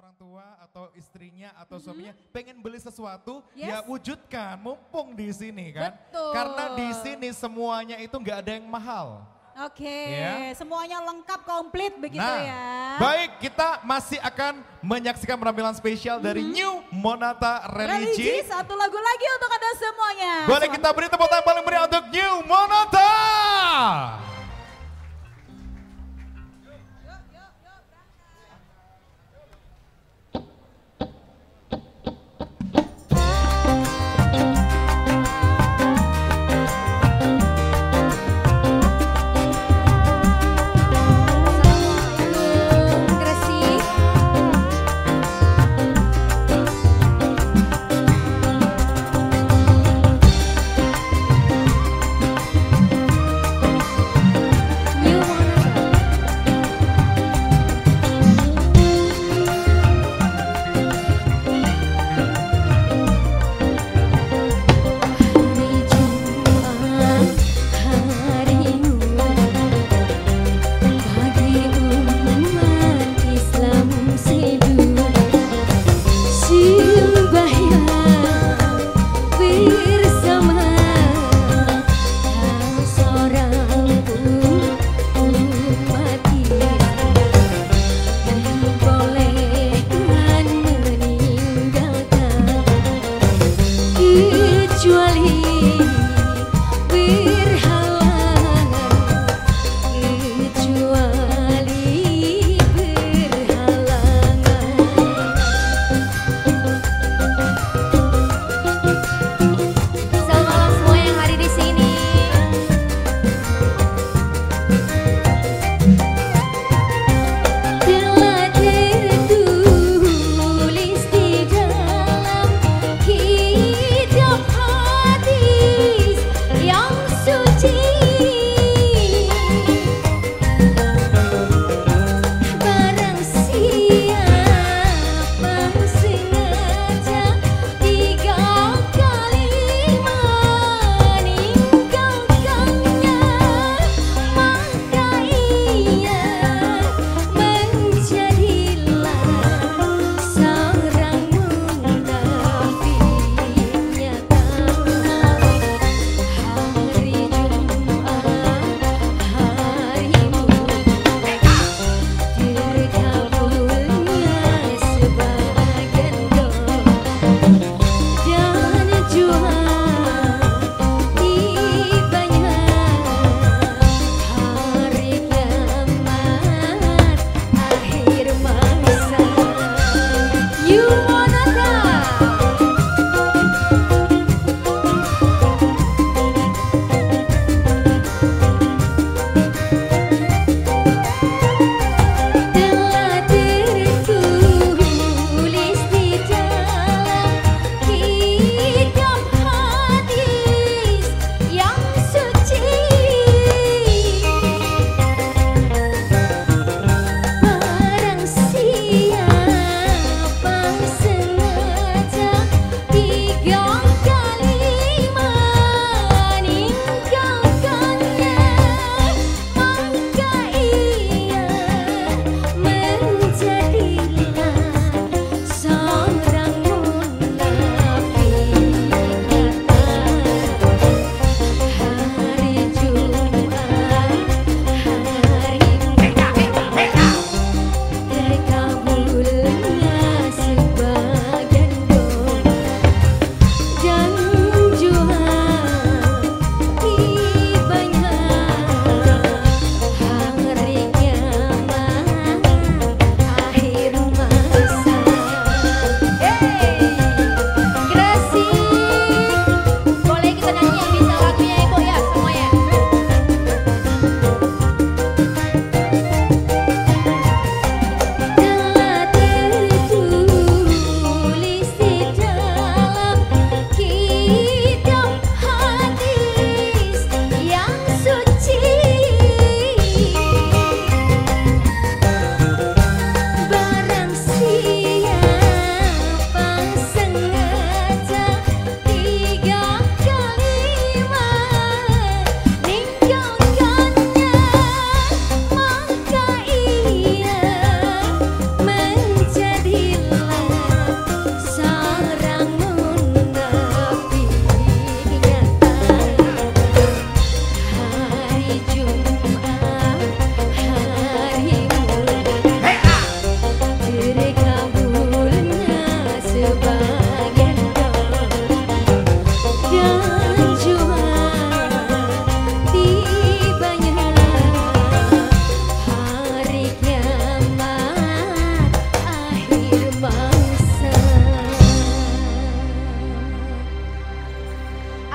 orang tua atau istrinya atau suaminya pengen beli sesuatu, Yes. ya wujudkan, mumpung di sini kan. Betul. Karena di sini semuanya itu nggak ada yang mahal. Oke, Ya. semuanya lengkap komplit begitu Nah, ya. baik, kita masih akan menyaksikan penampilan spesial dari New Monata Religi, Religi. satu lagu lagi untuk Anda semuanya. Boleh kita beri tepuk tangan paling meriah untuk New Monata. Assalamualaikum, Gresik.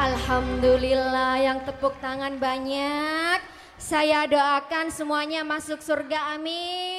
Alhamdulillah yang tepuk tangan banyak. Saya doakan semuanya masuk surga, amin.